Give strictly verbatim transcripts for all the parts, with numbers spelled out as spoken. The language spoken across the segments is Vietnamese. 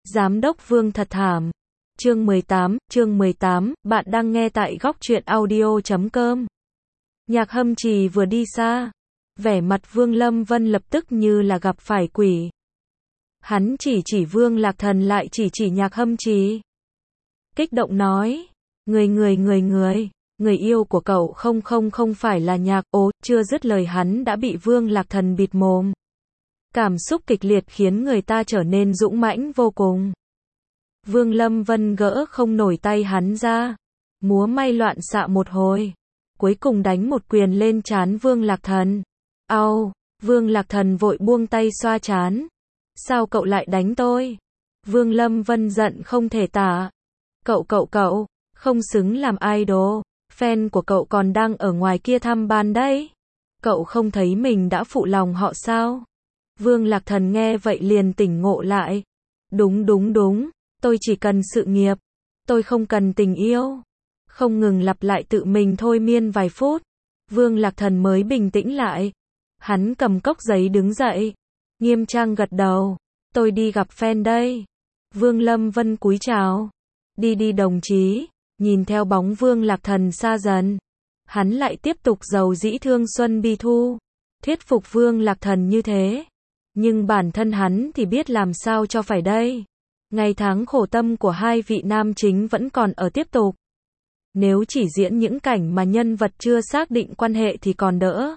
Giám đốc Vương thật thảm. Chương mười tám, chương mười tám, bạn đang nghe tại góc truyện audio chấm com. Nhạc Hâm Trì vừa đi xa, vẻ mặt Vương Lâm Vân lập tức như là gặp phải quỷ. Hắn chỉ chỉ Vương Lạc Thần lại chỉ chỉ Nhạc Hâm Trì. Kích động nói, người người người người, người yêu của cậu không không không phải là Nhạc, ố, chưa dứt lời hắn đã bị Vương Lạc Thần bịt mồm. Cảm xúc kịch liệt khiến người ta trở nên dũng mãnh vô cùng. Vương Lâm Vân gỡ không nổi tay hắn ra, múa may loạn xạ một hồi, cuối cùng đánh một quyền lên trán Vương Lạc Thần. Au, Vương Lạc Thần vội buông tay xoa trán. Sao cậu lại đánh tôi? Vương Lâm Vân giận không thể tả. Cậu cậu cậu, không xứng làm idol, fan của cậu còn đang ở ngoài kia thăm ban đấy. Cậu không thấy mình đã phụ lòng họ sao? Vương Lạc Thần nghe vậy liền tỉnh ngộ lại. Đúng đúng đúng, tôi chỉ cần sự nghiệp, tôi không cần tình yêu. Không ngừng lặp lại tự mình thôi miên vài phút, Vương Lạc Thần mới bình tĩnh lại. Hắn cầm cốc giấy đứng dậy, nghiêm trang gật đầu. Tôi đi gặp fan đây. Vương Lâm Vân cúi chào. Đi đi đồng chí. Nhìn theo bóng Vương Lạc Thần xa dần, hắn lại tiếp tục dầu dĩ thương xuân bi thu, thuyết phục Vương Lạc Thần như thế. Nhưng bản thân hắn thì biết làm sao cho phải đây. Ngày tháng khổ tâm của hai vị nam chính vẫn còn ở tiếp tục. Nếu chỉ diễn những cảnh mà nhân vật chưa xác định quan hệ thì còn đỡ.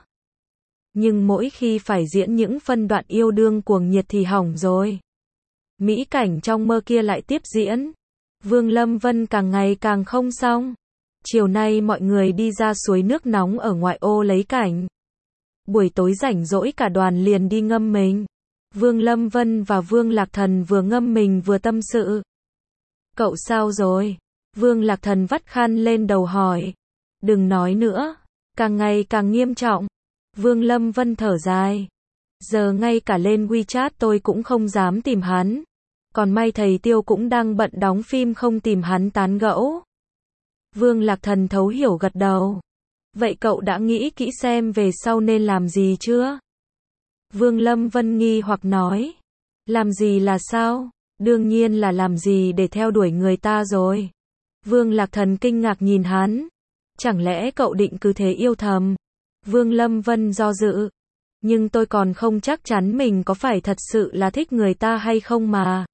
Nhưng mỗi khi phải diễn những phân đoạn yêu đương cuồng nhiệt thì hỏng rồi. Mỹ cảnh trong mơ kia lại tiếp diễn. Vương Lâm Vân càng ngày càng không xong. Chiều nay mọi người đi ra suối nước nóng ở ngoại ô lấy cảnh. Buổi tối rảnh rỗi cả đoàn liền đi ngâm mình. Vương Lâm Vân và Vương Lạc Thần vừa ngâm mình vừa tâm sự. Cậu sao rồi? Vương Lạc Thần vắt khăn lên đầu hỏi. Đừng nói nữa. Càng ngày càng nghiêm trọng. Vương Lâm Vân thở dài. Giờ ngay cả lên WeChat tôi cũng không dám tìm hắn. Còn may thầy Tiêu cũng đang bận đóng phim không tìm hắn tán gẫu. Vương Lạc Thần thấu hiểu gật đầu. Vậy cậu đã nghĩ kỹ xem về sau nên làm gì chưa? Vương Lâm Vân nghi hoặc nói. Làm gì là sao? Đương nhiên là làm gì để theo đuổi người ta rồi. Vương Lạc Thần kinh ngạc nhìn hắn. Chẳng lẽ cậu định cứ thế yêu thầm? Vương Lâm Vân do dự. Nhưng tôi còn không chắc chắn mình có phải thật sự là thích người ta hay không mà.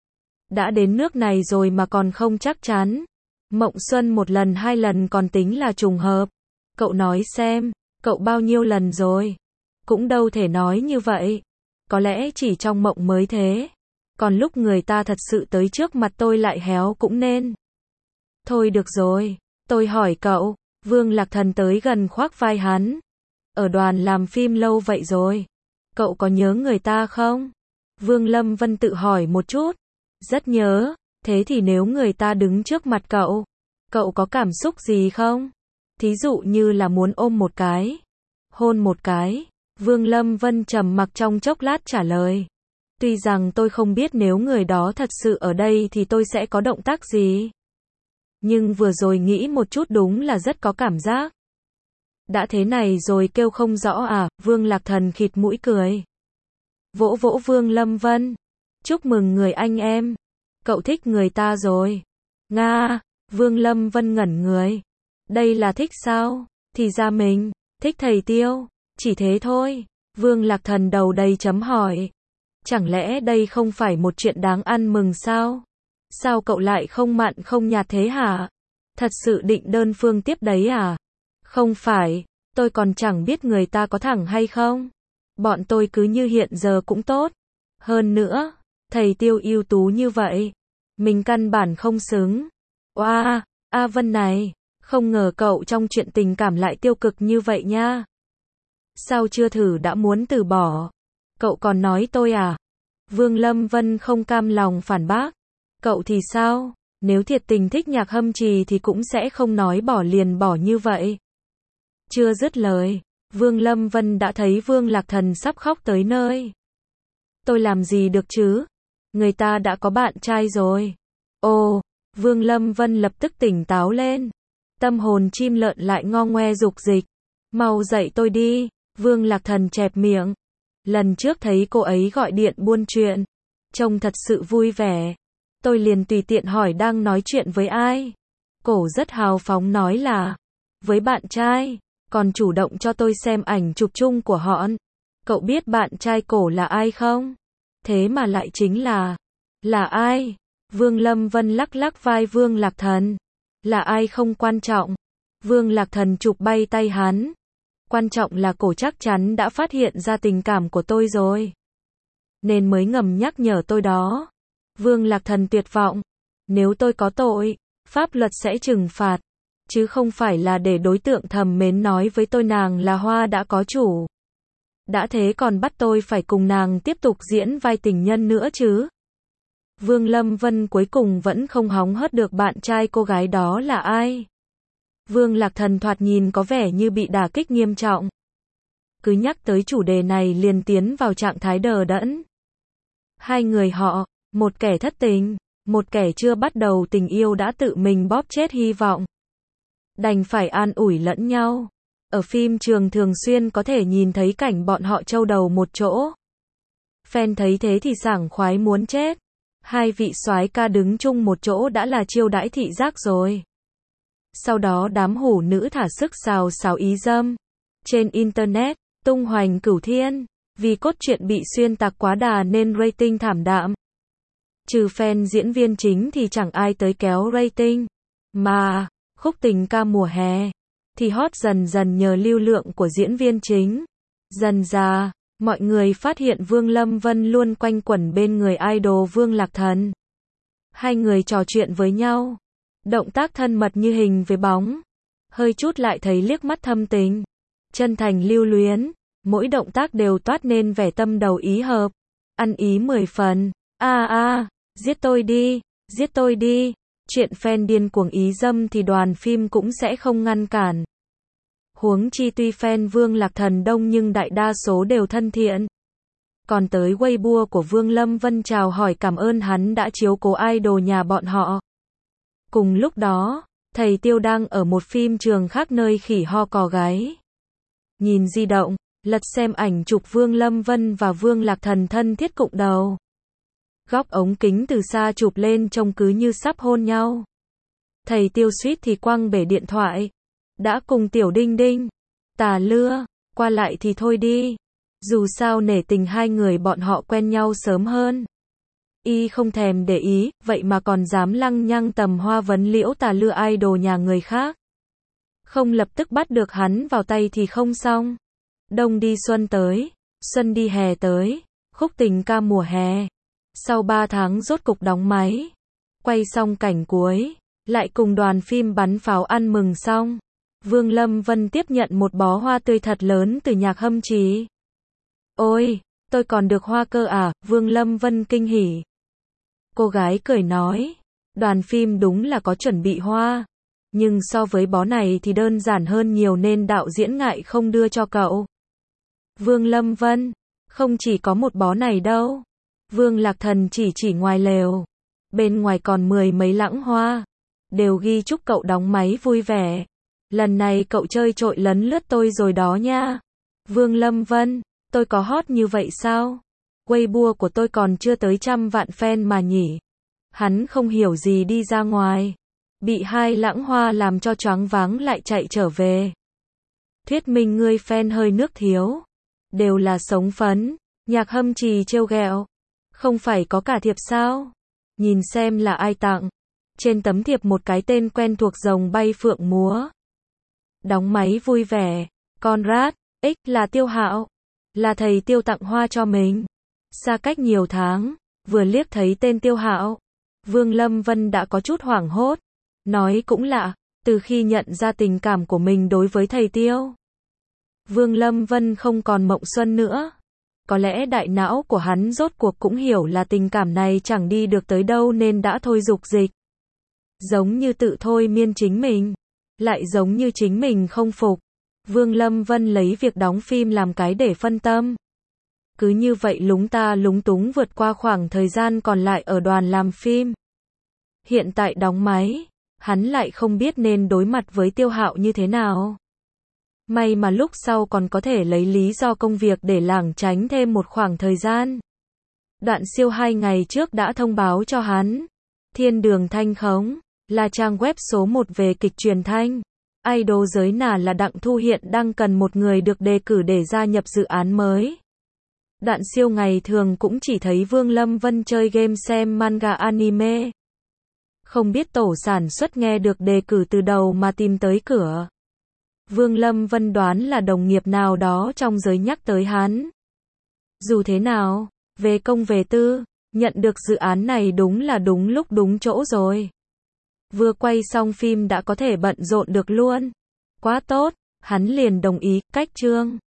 Đã đến nước này rồi mà còn không chắc chắn. Mộng xuân một lần hai lần còn tính là trùng hợp. Cậu nói xem, cậu bao nhiêu lần rồi? Cũng đâu thể nói như vậy. Có lẽ chỉ trong mộng mới thế. Còn lúc người ta thật sự tới trước mặt tôi lại héo cũng nên. Thôi được rồi, tôi hỏi cậu. Vương Lạc Thần tới gần khoác vai hắn. Ở đoàn làm phim lâu vậy rồi. Cậu có nhớ người ta không? Vương Lâm Vân tự hỏi một chút. Rất nhớ. Thế thì nếu người ta đứng trước mặt cậu, cậu có cảm xúc gì không? Thí dụ như là muốn ôm một cái, hôn một cái. Vương Lâm Vân trầm mặc trong chốc lát trả lời. Tuy rằng tôi không biết nếu người đó thật sự ở đây thì tôi sẽ có động tác gì. Nhưng vừa rồi nghĩ một chút đúng là rất có cảm giác. Đã thế này rồi kêu không rõ à? Vương Lạc Thần khịt mũi cười. Vỗ vỗ Vương Lâm Vân. Chúc mừng người anh em. Cậu thích người ta rồi. Nga, Vương Lâm Vân ngẩn người. Đây là thích sao? Thì ra mình thích thầy Tiêu. Chỉ thế thôi. Vương Lạc Thần đầu đầy chấm hỏi. Chẳng lẽ đây không phải một chuyện đáng ăn mừng sao? Sao cậu lại không mặn không nhạt thế hả? Thật sự định đơn phương tiếp đấy à? Không phải, tôi còn chẳng biết người ta có thẳng hay không. Bọn tôi cứ như hiện giờ cũng tốt. Hơn nữa, thầy Tiêu ưu tú như vậy, mình căn bản không xứng. Oa, A Vân này, không ngờ cậu trong chuyện tình cảm lại tiêu cực như vậy nha. Sao chưa thử đã muốn từ bỏ? Cậu còn nói tôi à? Vương Lâm Vân không cam lòng phản bác. Cậu thì sao? Nếu thiệt tình thích Nhạc Hâm Trì thì cũng sẽ không nói bỏ liền bỏ như vậy. Chưa dứt lời, Vương Lâm Vân đã thấy Vương Lạc Thần sắp khóc tới nơi. Tôi làm gì được chứ? Người ta đã có bạn trai rồi. Ồ, Vương Lâm Vân lập tức tỉnh táo lên. Tâm hồn chim lợn lại ngo ngoe dục dịch. Mau dậy tôi đi. Vương Lạc Thần chẹp miệng. Lần trước thấy cô ấy gọi điện buôn chuyện, trông thật sự vui vẻ. Tôi liền tùy tiện hỏi đang nói chuyện với ai. Cổ rất hào phóng nói là với bạn trai, còn chủ động cho tôi xem ảnh chụp chung của họ. Cậu biết bạn trai cổ là ai không? Thế mà lại chính là là ai? Vương Lâm Vân lắc lắc vai Vương Lạc Thần. Là ai không quan trọng. Vương Lạc Thần chụp bay tay hắn. Quan trọng là cổ chắc chắn đã phát hiện ra tình cảm của tôi rồi. Nên mới ngầm nhắc nhở tôi đó. Vương Lạc Thần tuyệt vọng. Nếu tôi có tội, pháp luật sẽ trừng phạt. Chứ không phải là để đối tượng thầm mến nói với tôi nàng là hoa đã có chủ. Đã thế còn bắt tôi phải cùng nàng tiếp tục diễn vai tình nhân nữa chứ. Vương Lâm Vân cuối cùng vẫn không hóng hớt được bạn trai cô gái đó là ai. Vương Lạc Thần thoạt nhìn có vẻ như bị đả kích nghiêm trọng. Cứ nhắc tới chủ đề này liền tiến vào trạng thái đờ đẫn. Hai người họ, một kẻ thất tình, một kẻ chưa bắt đầu tình yêu đã tự mình bóp chết hy vọng. Đành phải an ủi lẫn nhau. Ở phim trường thường xuyên có thể nhìn thấy cảnh bọn họ châu đầu một chỗ. Fan thấy thế thì sảng khoái muốn chết. Hai vị soái ca đứng chung một chỗ đã là chiêu đãi thị giác rồi. Sau đó đám hủ nữ thả sức xào xáo ý dâm. Trên internet, tung hoành cửu thiên. Vì cốt truyện bị xuyên tạc quá đà nên rating thảm đạm. Trừ fan diễn viên chính thì chẳng ai tới kéo rating. Mà, khúc tình ca mùa hè thì hot dần dần nhờ lưu lượng của diễn viên chính. Dần dà, mọi người phát hiện Vương Lâm Vân luôn quanh quẩn bên người idol Vương Lạc Thần. Hai người trò chuyện với nhau. Động tác thân mật như hình với bóng. Hơi chút lại thấy liếc mắt thâm tình. Chân thành lưu luyến. Mỗi động tác đều toát nên vẻ tâm đầu ý hợp. Ăn ý mười phần. A a, giết tôi đi, giết tôi đi. Chuyện fan điên cuồng ý dâm thì đoàn phim cũng sẽ không ngăn cản. Huống chi tuy fan Vương Lạc Thần đông nhưng đại đa số đều thân thiện. Còn tới Weibo của Vương Lâm Vân chào hỏi cảm ơn hắn đã chiếu cố idol nhà bọn họ. Cùng lúc đó, thầy Tiêu đang ở một phim trường khác nơi khỉ ho cò gáy. Nhìn di động, lật xem ảnh chụp Vương Lâm Vân và Vương Lạc Thần thân thiết cụng đầu. Góc ống kính từ xa chụp lên trông cứ như sắp hôn nhau. Thầy Tiêu suýt thì quăng bể điện thoại. Đã cùng Tiểu Đinh Đinh, Tà Lưa, qua lại thì thôi đi. Dù sao nể tình hai người bọn họ quen nhau sớm hơn. Y không thèm để ý, vậy mà còn dám lăng nhăng tầm hoa vấn liễu Tà Lưa idol nhà người khác. Không lập tức bắt được hắn vào tay thì không xong. Đông đi xuân tới, xuân đi hè tới, khúc tình ca mùa hè. Sau ba tháng rốt cục đóng máy. Quay xong cảnh cuối, lại cùng đoàn phim bắn pháo ăn mừng xong. Vương Lâm Vân tiếp nhận một bó hoa tươi thật lớn từ Nhạc Hâm Trì. Ôi, tôi còn được hoa cơ à, Vương Lâm Vân kinh hỉ. Cô gái cười nói, đoàn phim đúng là có chuẩn bị hoa. Nhưng so với bó này thì đơn giản hơn nhiều nên đạo diễn ngại không đưa cho cậu. Vương Lâm Vân, không chỉ có một bó này đâu. Vương Lạc Thần chỉ chỉ ngoài lều. Bên ngoài còn mười mấy lẵng hoa. Đều ghi chúc cậu đóng máy vui vẻ. Lần này cậu chơi trội lấn lướt tôi rồi đó nha. Vương Lâm Vân, tôi có hot như vậy sao? Weibo của tôi còn chưa tới trăm vạn fan mà nhỉ. Hắn không hiểu gì đi ra ngoài. Bị hai lẵng hoa làm cho choáng váng lại chạy trở về. Thuyết minh ngươi fan hơi nước thiếu. Đều là sống phấn. Nhạc Hâm Trì trêu ghẹo. Không phải có cả thiệp sao? Nhìn xem là ai tặng. Trên tấm thiệp một cái tên quen thuộc rồng bay phượng múa. Đóng máy vui vẻ. Conrad, X là Tiêu Hạo. Là thầy Tiêu tặng hoa cho mình. Xa cách nhiều tháng, vừa liếc thấy tên Tiêu Hạo. Vương Lâm Vân đã có chút hoảng hốt. Nói cũng lạ, từ khi nhận ra tình cảm của mình đối với thầy Tiêu. Vương Lâm Vân không còn mộng xuân nữa. Có lẽ đại não của hắn rốt cuộc cũng hiểu là tình cảm này chẳng đi được tới đâu nên đã thôi dục dịch. Giống như tự thôi miên chính mình. Lại giống như chính mình không phục. Vương Lâm Vân lấy việc đóng phim làm cái để phân tâm. Cứ như vậy lúng ta lúng túng vượt qua khoảng thời gian còn lại ở đoàn làm phim. Hiện tại đóng máy, hắn lại không biết nên đối mặt với Tiêu Hạo như thế nào. May mà lúc sau còn có thể lấy lý do công việc để lảng tránh thêm một khoảng thời gian. Đoạn siêu hai ngày trước đã thông báo cho hắn. Thiên đường Thanh Khống là trang web số một về kịch truyền thanh. Idol giới nà là Đặng Thu hiện đang cần một người được đề cử để gia nhập dự án mới. Đạn siêu ngày thường cũng chỉ thấy Vương Lâm Vân chơi game xem manga anime. Không biết tổ sản xuất nghe được đề cử từ đầu mà tìm tới cửa. Vương Lâm Vân đoán là đồng nghiệp nào đó trong giới nhắc tới hắn. Dù thế nào, về công về tư, nhận được dự án này đúng là đúng lúc đúng chỗ rồi. Vừa quay xong phim đã có thể bận rộn được luôn. Quá tốt, hắn liền đồng ý, cách chương.